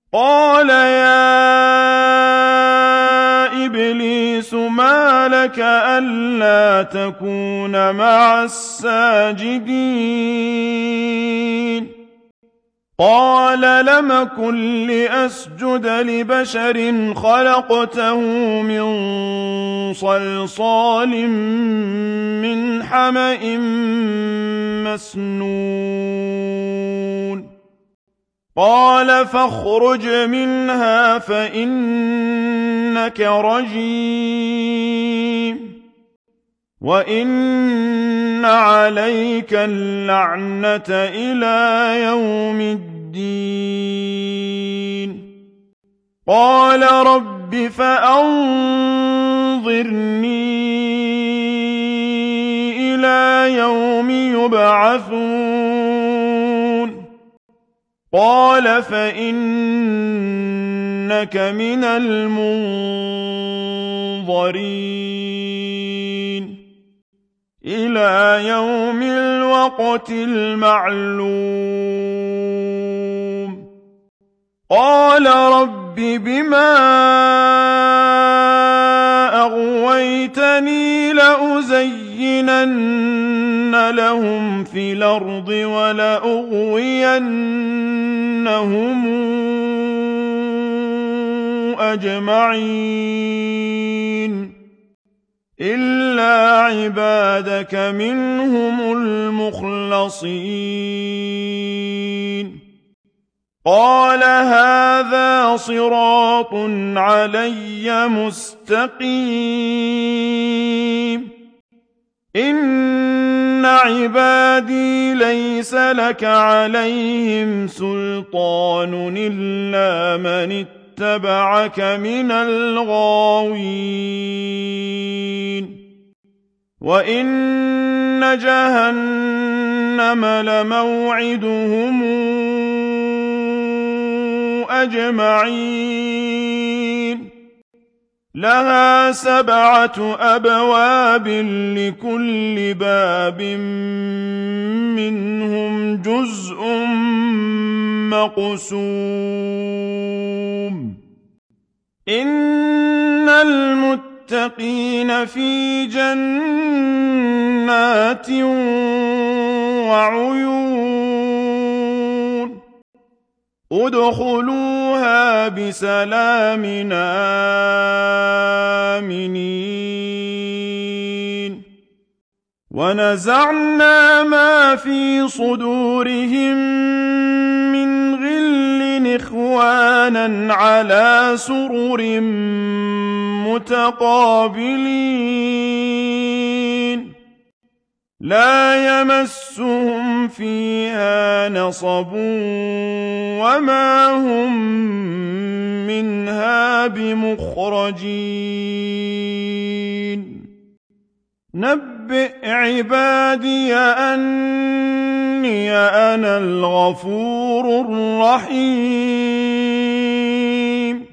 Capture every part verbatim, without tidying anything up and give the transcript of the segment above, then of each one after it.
قال يا إبليس ما لك ألا تكون مع الساجدين قال لم أكن لأسجد لبشر خلقته من صلصال من حمإ مسنون قال فاخرج منها فإنك رجيم وإن عليك اللعنة إلى يوم الدين قال رب فأنظرني إلى يوم يبعثون قال فإنك من المنظرين إلى يوم الوقت المعلوم قال رب بما أغويتني لأزينن لهم في الأرض ولأغوينهم أجمعين إلا عبادك منهم المخلصين قال هذا صراط علي مستقيم إن عبادي ليس لك عليهم سلطان إلا من اتبعك من الغاوين وإن جهنم لموعدهم أجمعين لها سبعة أبواب لكل باب منهم جزء مقسوم إن المتقين في جنات وعيون ادخلوها بسلام آمنين ونزعنا ما في صدورهم من غل إخوانا على سرر متقابلين لا يمسهم فيها نصب وما هم منها بمخرجين نبئ عبادي أني أنا الغفور الرحيم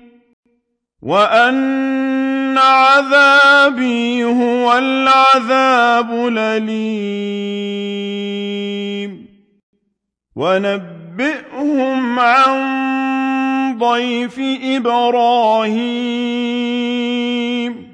وأن عذابي هو العذاب الأليم ونبئهم عن ضيف إبراهيم